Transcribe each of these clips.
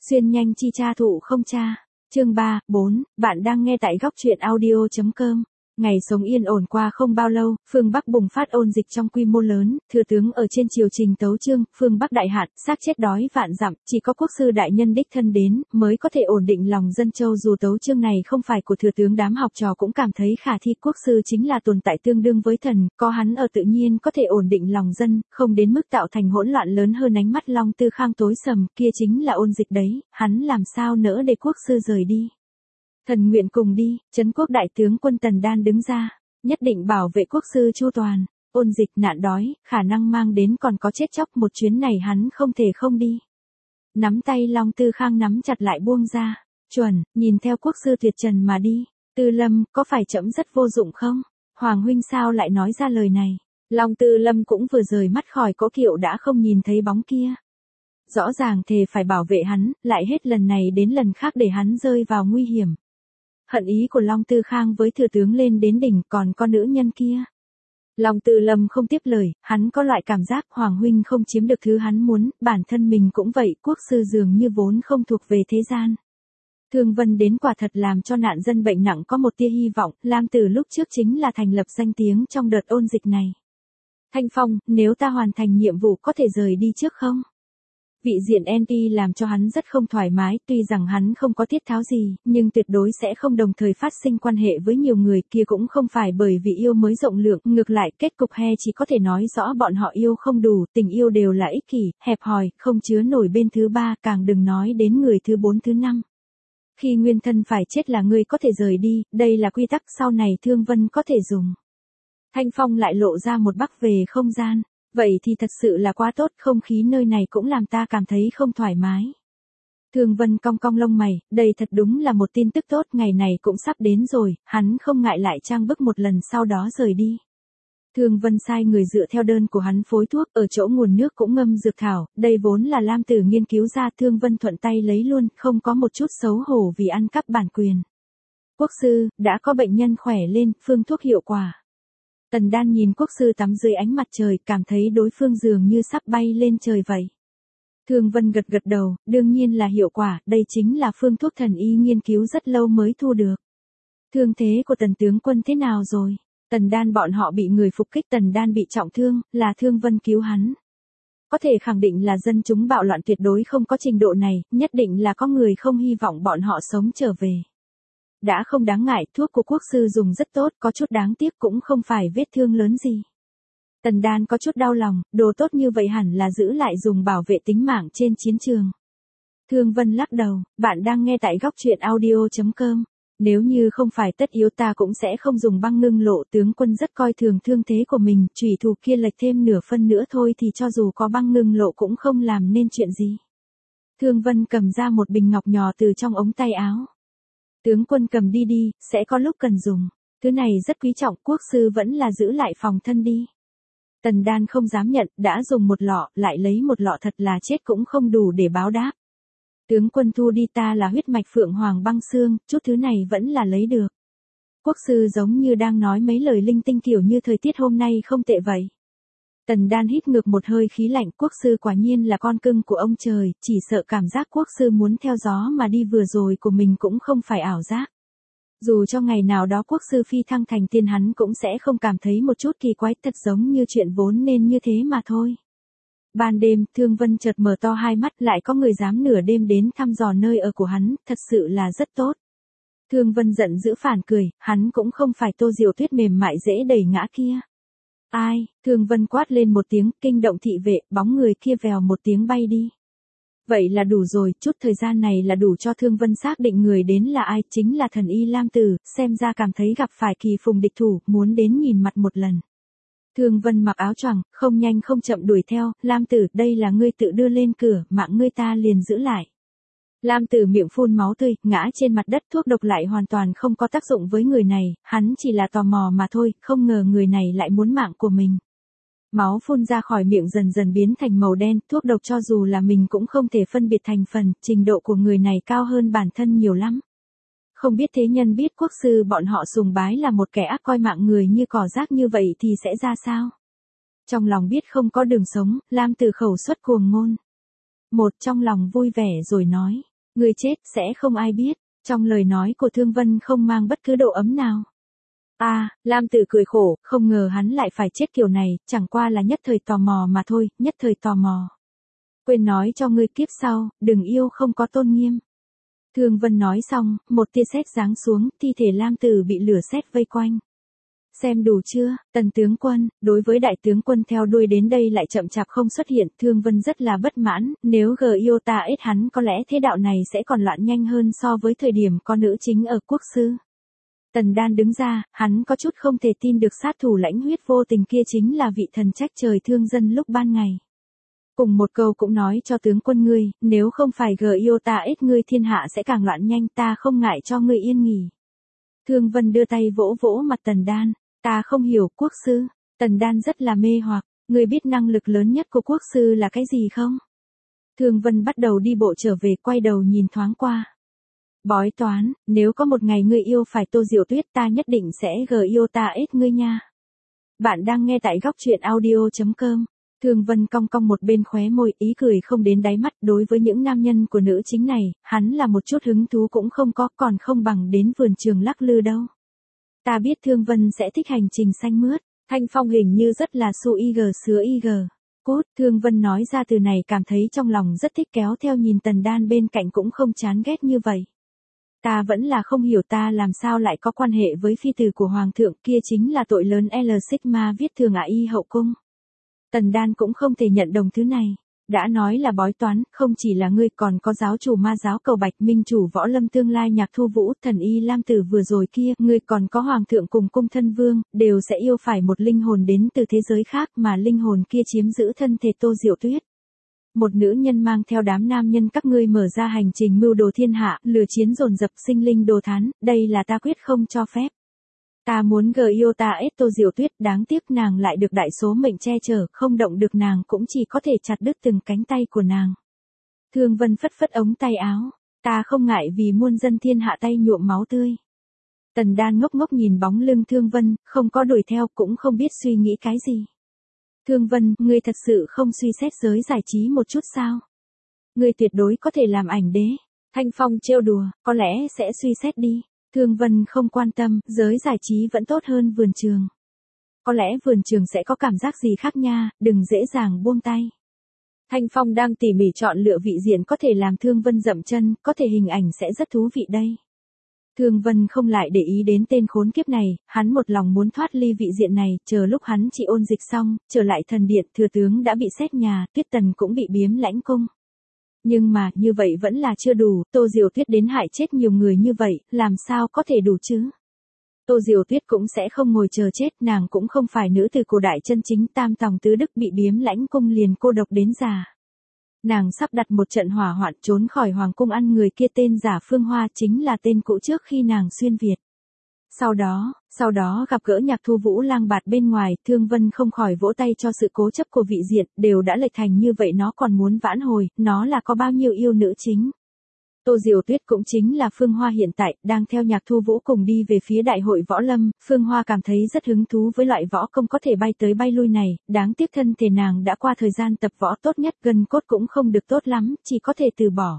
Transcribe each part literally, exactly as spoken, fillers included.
Xuyên nhanh chi cha thụ không cha. Chương ba, bốn, bạn đang nghe tại góc truyện audio.com. Ngày sống yên ổn qua không bao lâu, phương Bắc bùng phát ôn dịch trong quy mô lớn, thừa tướng ở trên triều trình tấu chương, phương Bắc đại hạn, xác chết đói vạn dặm, chỉ có quốc sư đại nhân đích thân đến, mới có thể ổn định lòng dân châu. Dù tấu chương này không phải của thừa tướng, đám học trò cũng cảm thấy khả thi. Quốc sư chính là tồn tại tương đương với thần, có hắn ở tự nhiên có thể ổn định lòng dân, không đến mức tạo thành hỗn loạn lớn hơn. Ánh mắt Long Tư Khang tối sầm, kia chính là ôn dịch đấy, hắn làm sao nỡ để quốc sư rời đi. Thần nguyện cùng đi. Trấn quốc đại tướng quân Tần Đan đứng ra, nhất định bảo vệ quốc sư chu toàn. Ôn dịch, nạn đói, khả năng mang đến còn có chết chóc, một chuyến này hắn không thể không đi. Nắm tay Long Tư Khang nắm chặt lại buông ra. Chuẩn, nhìn theo quốc sư tuyệt trần mà đi. Tư Lâm, có phải trẫm rất vô dụng không? Hoàng huynh sao lại nói ra lời này? Long Tư Lâm cũng vừa rời mắt khỏi cỗ kiệu đã không nhìn thấy bóng kia. Rõ ràng thề phải bảo vệ hắn, lại hết lần này đến lần khác để hắn rơi vào nguy hiểm. Hận ý của Long Tư Khang với thừa tướng lên đến đỉnh, còn con nữ nhân kia. Long Tư Lâm không tiếp lời, hắn có loại cảm giác Hoàng huynh không chiếm được thứ hắn muốn, bản thân mình cũng vậy, quốc sư dường như vốn không thuộc về thế gian. Thương Vân đến quả thật làm cho nạn dân bệnh nặng có một tia hy vọng. Lam Tử lúc trước chính là thành lập danh tiếng trong đợt ôn dịch này. Thanh Phong, nếu ta hoàn thành nhiệm vụ có thể rời đi trước không? Vị diện en pê làm cho hắn rất không thoải mái, tuy rằng hắn không có tiết tháo gì, nhưng tuyệt đối sẽ không đồng thời phát sinh quan hệ với nhiều người. Kia cũng không phải bởi vì yêu mới rộng lượng, ngược lại kết cục he chỉ có thể nói rõ bọn họ yêu không đủ, tình yêu đều là ích kỷ, hẹp hòi, không chứa nổi bên thứ ba, càng đừng nói đến người thứ bốn thứ năm. Khi nguyên thân phải chết là ngươi có thể rời đi, đây là quy tắc, sau này Thương Vân có thể dùng. Thanh Phong lại lộ ra một bắc về không gian. Vậy thì thật sự là quá tốt, không khí nơi này cũng làm ta cảm thấy không thoải mái. Thương Vân cong cong lông mày, đây thật đúng là một tin tức tốt, ngày này cũng sắp đến rồi, hắn không ngại lại trang bức một lần sau đó rời đi. Thương Vân sai người dựa theo đơn của hắn phối thuốc, ở chỗ nguồn nước cũng ngâm dược thảo, đây vốn là Lam Tử nghiên cứu ra, Thương Vân thuận tay lấy luôn, không có một chút xấu hổ vì ăn cắp bản quyền. Quốc sư, đã có bệnh nhân khỏe lên, phương thuốc hiệu quả. Tần Đan nhìn quốc sư tắm dưới ánh mặt trời, cảm thấy đối phương dường như sắp bay lên trời vậy. Thương Vân gật gật đầu, đương nhiên là hiệu quả, đây chính là phương thuốc thần y nghiên cứu rất lâu mới thu được. Thương thế của Tần tướng quân thế nào rồi? Tần Đan bọn họ bị người phục kích, Tần Đan bị trọng thương, là Thương Vân cứu hắn. Có thể khẳng định là dân chúng bạo loạn tuyệt đối không có trình độ này, nhất định là có người không hy vọng bọn họ sống trở về. Đã không đáng ngại, thuốc của quốc sư dùng rất tốt, có chút đáng tiếc cũng không phải vết thương lớn gì. Tần Đan có chút đau lòng, đồ tốt như vậy hẳn là giữ lại dùng bảo vệ tính mạng trên chiến trường. Thương Vân lắc đầu, bạn đang nghe tại góc truyện audio.com. Nếu như không phải tất yếu ta cũng sẽ không dùng băng ngưng lộ, tướng quân rất coi thường thương thế của mình, chủy thủ kia lệch thêm nửa phân nữa thôi thì cho dù có băng ngưng lộ cũng không làm nên chuyện gì. Thương Vân cầm ra một bình ngọc nhỏ từ trong ống tay áo. Tướng quân cầm đi đi, sẽ có lúc cần dùng. Thứ này rất quý trọng, quốc sư vẫn là giữ lại phòng thân đi. Tần Đan không dám nhận, đã dùng một lọ, lại lấy một lọ thật là chết cũng không đủ để báo đáp. Tướng quân thu đi, ta là huyết mạch Phượng Hoàng băng xương, chút thứ này vẫn là lấy được. Quốc sư giống như đang nói mấy lời linh tinh kiểu như thời tiết hôm nay không tệ vậy. Tần Đan hít ngược một hơi khí lạnh, quốc sư quả nhiên là con cưng của ông trời, chỉ sợ cảm giác quốc sư muốn theo gió mà đi vừa rồi của mình cũng không phải ảo giác. Dù cho ngày nào đó quốc sư phi thăng thành tiên hắn cũng sẽ không cảm thấy một chút kỳ quái, thật giống như chuyện vốn nên như thế mà thôi. Ban đêm, Thương Vân chợt mở to hai mắt, lại có người dám nửa đêm đến thăm dò nơi ở của hắn, thật sự là rất tốt. Thương Vân giận dữ phản cười, hắn cũng không phải Tô Diệu Tuyết mềm mại dễ đẩy ngã kia. Ai? Thương Vân quát lên một tiếng, kinh động thị vệ, bóng người kia vèo một tiếng bay đi. Vậy là đủ rồi, chút thời gian này là đủ cho Thương Vân xác định người đến là ai, chính là thần y Lam Tử, xem ra cảm thấy gặp phải kỳ phùng địch thủ, muốn đến nhìn mặt một lần. Thương Vân mặc áo choàng, không nhanh không chậm đuổi theo, Lam Tử, đây là ngươi tự đưa lên cửa, mạng ngươi ta liền giữ lại. Lam Tử miệng phun máu tươi, ngã trên mặt đất, thuốc độc lại hoàn toàn không có tác dụng với người này, hắn chỉ là tò mò mà thôi, không ngờ người này lại muốn mạng của mình. Máu phun ra khỏi miệng dần dần biến thành màu đen, thuốc độc cho dù là mình cũng không thể phân biệt thành phần, trình độ của người này cao hơn bản thân nhiều lắm. Không biết thế nhân biết quốc sư bọn họ sùng bái là một kẻ ác coi mạng người như cỏ rác như vậy thì sẽ ra sao? Trong lòng biết không có đường sống, Lam Tử khẩu xuất cuồng ngôn. Một trong lòng vui vẻ rồi nói, Người chết sẽ không ai biết, trong lời nói của Thương Vân không mang bất cứ độ ấm nào. À, Lam Tử cười khổ, không ngờ hắn lại phải chết kiểu này, chẳng qua là nhất thời tò mò mà thôi, nhất thời tò mò. Quên nói cho ngươi kiếp sau, đừng yêu không có tôn nghiêm. Thương Vân nói xong, một tia sét giáng xuống, thi thể Lam Tử bị lửa sét vây quanh. Xem đủ chưa, Tần tướng quân, đối với đại tướng quân theo đuôi đến đây lại chậm chạp không xuất hiện, Thương Vân rất là bất mãn, nếu gờ yêu ta ít hắn có lẽ thế đạo này sẽ còn loạn nhanh hơn so với thời điểm có nữ chính ở quốc sư. Tần Đan đứng ra, hắn có chút không thể tin được sát thủ lãnh huyết vô tình kia chính là vị thần trách trời thương dân lúc ban ngày. Cùng một câu cũng nói cho tướng quân ngươi, nếu không phải gờ yêu ta ít ngươi thiên hạ sẽ càng loạn nhanh, ta không ngại cho ngươi yên nghỉ. Thương Vân đưa tay vỗ vỗ mặt Tần Đan, ta không hiểu quốc sư. Tần Đan rất là mê hoặc, ngươi biết năng lực lớn nhất của quốc sư là cái gì không? Thương Vân bắt đầu đi bộ trở về, quay đầu nhìn thoáng qua. Bói toán, nếu có một ngày ngươi yêu phải Tô Diệu Tuyết ta nhất định sẽ gờ yêu ta ít ngươi nha. Bạn đang nghe tại góc truyện audio chấm com. Thương Vân cong cong một bên khóe môi, ý cười không đến đáy mắt, đối với những nam nhân của nữ chính này, hắn là một chút hứng thú cũng không có, còn không bằng đến vườn trường lắc lư đâu. Ta biết Thương Vân sẽ thích hành trình xanh mướt, Thanh Phong hình như rất là su y gờ sứa y gờ. Cút, Thương Vân nói ra từ này cảm thấy trong lòng rất thích, kéo theo nhìn Tần Đan bên cạnh cũng không chán ghét như vậy. Ta vẫn là không hiểu ta làm sao lại có quan hệ với phi tử của Hoàng thượng, kia chính là tội lớn L Sigma viết thường ả y hậu cung. Tần Đan cũng không thể nhận đồng thứ này. Đã nói là bói toán, không chỉ là ngươi còn có giáo chủ ma giáo cầu bạch, minh chủ võ lâm tương lai nhạc thu vũ, thần y Lam Tử vừa rồi kia, ngươi còn có Hoàng thượng cùng cung thân vương, đều sẽ yêu phải một linh hồn đến từ thế giới khác mà linh hồn kia chiếm giữ thân thể Tô Diệu Tuyết. Một nữ nhân mang theo đám nam nhân các ngươi mở ra hành trình mưu đồ thiên hạ, lừa chiến dồn dập sinh linh đồ thán, đây là ta quyết không cho phép. Ta muốn gờ yêu ta ết Tô Diệu Tuyết, đáng tiếc nàng lại được đại số mệnh che chở, không động được nàng cũng chỉ có thể chặt đứt từng cánh tay của nàng. Thương Vân phất phất ống tay áo, ta không ngại vì muôn dân thiên hạ tay nhuộm máu tươi. Tần Đan ngốc ngốc nhìn bóng lưng Thương Vân, không có đuổi theo cũng không biết suy nghĩ cái gì. Thương Vân, ngươi thật sự không suy xét giới giải trí một chút sao? Ngươi tuyệt đối có thể làm ảnh đế. Thanh Phong trêu đùa, có lẽ sẽ suy xét đi. Thương Vân không quan tâm, giới giải trí vẫn tốt hơn vườn trường. Có lẽ vườn trường sẽ có cảm giác gì khác nha, đừng dễ dàng buông tay. Thanh Phong đang tỉ mỉ chọn lựa vị diện có thể làm Thương Vân dậm chân, có thể hình ảnh sẽ rất thú vị đây. Thương Vân không lại để ý đến tên khốn kiếp này, hắn một lòng muốn thoát ly vị diện này, chờ lúc hắn chỉ ôn dịch xong, trở lại thần điện, thừa tướng đã bị xét nhà, Tuyết Tần cũng bị biếm lãnh cung. Nhưng mà, như vậy vẫn là chưa đủ, Tô Diệu Tuyết đến hại chết nhiều người như vậy, làm sao có thể đủ chứ? Tô Diệu Tuyết cũng sẽ không ngồi chờ chết, nàng cũng không phải nữ từ cổ đại chân chính, tam tòng tứ đức bị biếm lãnh cung liền cô độc đến già. Nàng sắp đặt một trận hỏa hoạn trốn khỏi hoàng cung, ăn người kia tên giả Phương Hoa chính là tên cũ trước khi nàng xuyên Việt. Sau đó, sau đó gặp gỡ nhạc thu vũ lang bạt bên ngoài, Thương Vân không khỏi vỗ tay cho sự cố chấp của vị diện, đều đã lệch thành như vậy nó còn muốn vãn hồi, nó là có bao nhiêu yêu nữ chính. Tô Diệu Tuyết cũng chính là Phương Hoa hiện tại, đang theo nhạc thu vũ cùng đi về phía đại hội võ lâm, Phương Hoa cảm thấy rất hứng thú với loại võ công có thể bay tới bay lui này, đáng tiếc thân thể nàng đã qua thời gian tập võ tốt nhất, gân cốt cũng không được tốt lắm, chỉ có thể từ bỏ.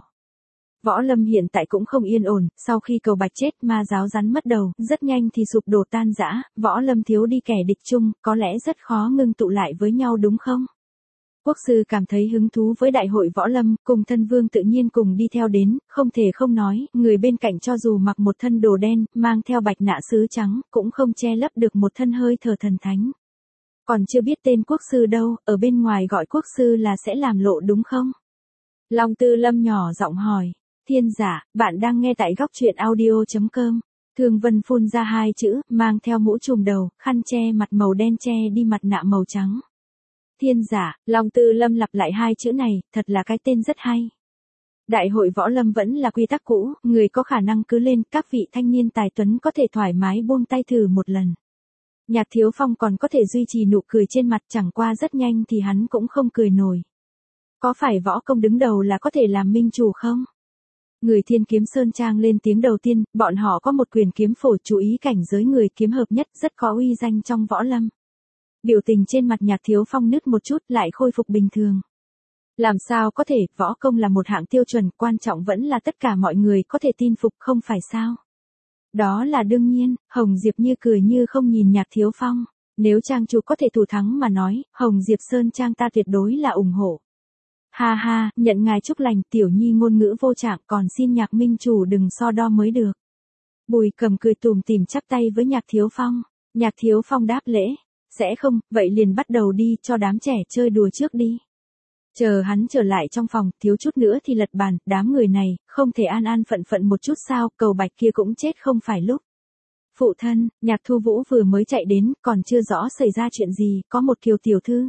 Võ lâm hiện tại cũng không yên ổn, sau khi cầu bạch chết ma giáo rắn mất đầu, rất nhanh thì sụp đổ tan rã, võ lâm thiếu đi kẻ địch chung, có lẽ rất khó ngưng tụ lại với nhau đúng không? Quốc sư cảm thấy hứng thú với đại hội võ lâm, cùng thân vương tự nhiên cùng đi theo đến, không thể không nói, người bên cạnh cho dù mặc một thân đồ đen, mang theo bạch nạ sứ trắng, cũng không che lấp được một thân hơi thở thần thánh. Còn chưa biết tên quốc sư đâu, ở bên ngoài gọi quốc sư là sẽ làm lộ đúng không? Long Tư Lâm nhỏ giọng hỏi. Thiên giả, bạn đang nghe tại góc truyện audio chấm com. Thương Vân phun ra hai chữ, mang theo mũ trùm đầu, khăn che mặt màu đen che đi mặt nạ màu trắng. Thiên giả, Long Tư Lâm lặp lại hai chữ này, thật là cái tên rất hay. Đại hội võ lâm vẫn là quy tắc cũ, người có khả năng cứ lên, các vị thanh niên tài tuấn có thể thoải mái buông tay thử một lần. Nhạc Thiếu Phong còn có thể duy trì nụ cười trên mặt, chẳng qua rất nhanh thì hắn cũng không cười nổi. Có phải võ công đứng đầu là có thể làm minh chủ không? Người Thiên Kiếm Sơn Trang lên tiếng đầu tiên, bọn họ có một quyền kiếm phổ, chú ý cảnh giới người kiếm hợp nhất, rất có uy danh trong võ lâm. Biểu tình trên mặt Nhạc Thiếu Phong nứt một chút lại khôi phục bình thường. Làm sao có thể, võ công là một hạng tiêu chuẩn, quan trọng vẫn là tất cả mọi người có thể tin phục không phải sao? Đó là đương nhiên, Hồng Diệp như cười như không nhìn Nhạc Thiếu Phong. Nếu trang chủ có thể thủ thắng mà nói, Hồng Diệp Sơn trang ta tuyệt đối là ủng hộ. Ha ha, nhận ngài chúc lành, tiểu nhi ngôn ngữ vô trạng, còn xin Nhạc minh chủ đừng so đo mới được. Bùi Cầm cười tủm tỉm chắp tay với Nhạc Thiếu Phong. Nhạc Thiếu Phong đáp lễ. Sẽ không, vậy liền bắt đầu đi, cho đám trẻ chơi đùa trước đi. Chờ hắn trở lại trong phòng, thiếu chút nữa thì lật bàn, đám người này, không thể an an phận phận một chút sao, Cầu Bạch kia cũng chết không phải lúc. Phụ thân, Nhạc Thu Vũ vừa mới chạy đến, còn chưa rõ xảy ra chuyện gì, có một Kiều tiểu thư.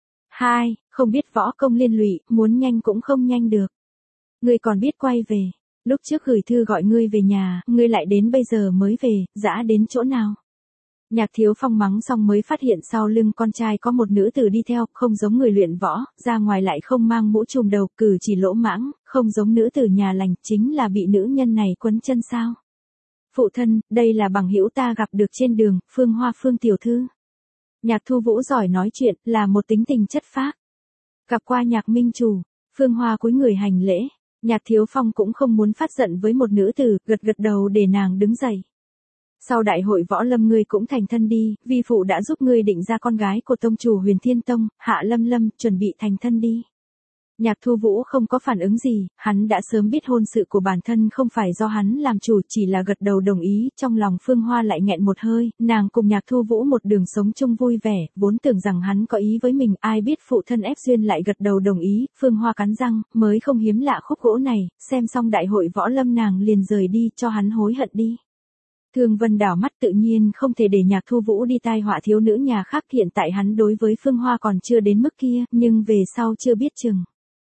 Hai, không biết võ công liên lụy, muốn nhanh cũng không nhanh được. Ngươi còn biết quay về, lúc trước gửi thư gọi ngươi về nhà, ngươi lại đến bây giờ mới về, dã đến chỗ nào. Nhạc Thiếu Phong mắng xong mới phát hiện sau lưng con trai có một nữ tử đi theo, không giống người luyện võ, ra ngoài lại không mang mũ trùm đầu, cử chỉ lỗ mãng, không giống nữ tử nhà lành, chính là bị nữ nhân này quấn chân sao. Phụ thân, đây là bằng hữu ta gặp được trên đường, Phương Hoa Phương tiểu thư. Nhạc Thu Vũ giỏi nói chuyện, là một tính tình chất phác. Gặp qua Nhạc minh chủ, Phương Hoa cúi người hành lễ. Nhạc Thiếu Phong cũng không muốn phát giận với một nữ tử, gật gật đầu để nàng đứng dậy. Sau đại hội võ lâm ngươi cũng thành thân đi, vi phụ đã giúp ngươi định ra con gái của tông chủ Huyền Thiên Tông, Hạ Lâm Lâm, chuẩn bị thành thân đi. Nhạc Thu Vũ không có phản ứng gì, hắn đã sớm biết hôn sự của bản thân không phải do hắn làm chủ, chỉ là gật đầu đồng ý, trong lòng Phương Hoa lại nghẹn một hơi, nàng cùng Nhạc Thu Vũ một đường sống chung vui vẻ, vốn tưởng rằng hắn có ý với mình, ai biết phụ thân ép duyên lại gật đầu đồng ý, Phương Hoa cắn răng, mới không hiếm lạ khúc gỗ này, xem xong đại hội võ lâm nàng liền rời đi, cho hắn hối hận đi. Thương Vân đảo mắt tự nhiên không thể để Nhạc Thu Vũ đi tai họa thiếu nữ nhà khác, hiện tại hắn đối với Phương Hoa còn chưa đến mức kia, nhưng về sau chưa biết chừng.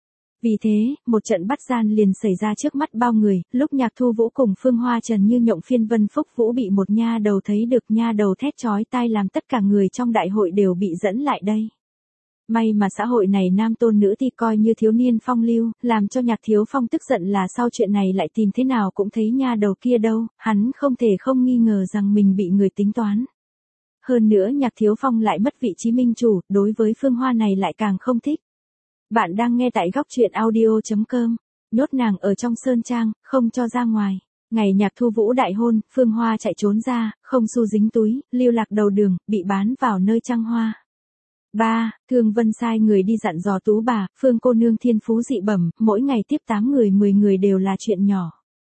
Vì thế, một trận bắt gian liền xảy ra trước mắt bao người, lúc Nhạc Thu Vũ cùng Phương Hoa trần như nhộng phiên Vân Phúc Vũ bị một nha đầu thấy được, nha đầu thét chói tai làm tất cả người trong đại hội đều bị dẫn lại đây. May mà xã hội này nam tôn nữ thì coi như thiếu niên phong lưu, làm cho Nhạc Thiếu Phong tức giận là sau chuyện này lại tìm thế nào cũng thấy nha đầu kia đâu, hắn không thể không nghi ngờ rằng mình bị người tính toán. Hơn nữa Nhạc Thiếu Phong lại mất vị trí minh chủ, đối với Phương Hoa này lại càng không thích. Bạn đang nghe tại góc truyện audio chấm com, nhốt nàng ở trong sơn trang, không cho ra ngoài. Ngày Nhạc Thu Vũ đại hôn, Phương Hoa chạy trốn ra, không xu dính túi, lưu lạc đầu đường, bị bán vào nơi trăng hoa. ba. Thương Vân sai người đi dặn dò Tú bà, Phương cô nương thiên phú dị bẩm, mỗi ngày tiếp tám người mười người đều là chuyện nhỏ.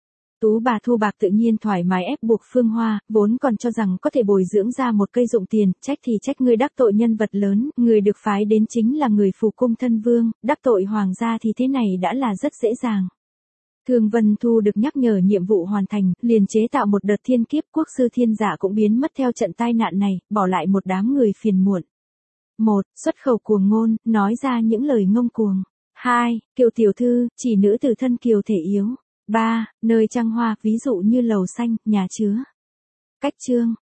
Tú bà thu bạc tự nhiên thoải mái ép buộc Phương Hoa, vốn còn cho rằng có thể bồi dưỡng ra một cây dụng tiền, trách thì trách người đắc tội nhân vật lớn, người được phái đến chính là người phù cung thân vương, đắc tội hoàng gia thì thế này đã là rất dễ dàng. Thương Vân Thu được nhắc nhở nhiệm vụ hoàn thành, liền chế tạo một đợt thiên kiếp, quốc sư thiên giả cũng biến mất theo trận tai nạn này, bỏ lại một đám người phiền muộn. Một. Xuất khẩu cuồng ngôn, nói ra những lời ngông cuồng. Hai. Kiều tiểu thư, chỉ nữ từ thân kiều thể yếu. Ba. Nơi trăng hoa, ví dụ như lầu xanh, nhà chứa. Cách chương.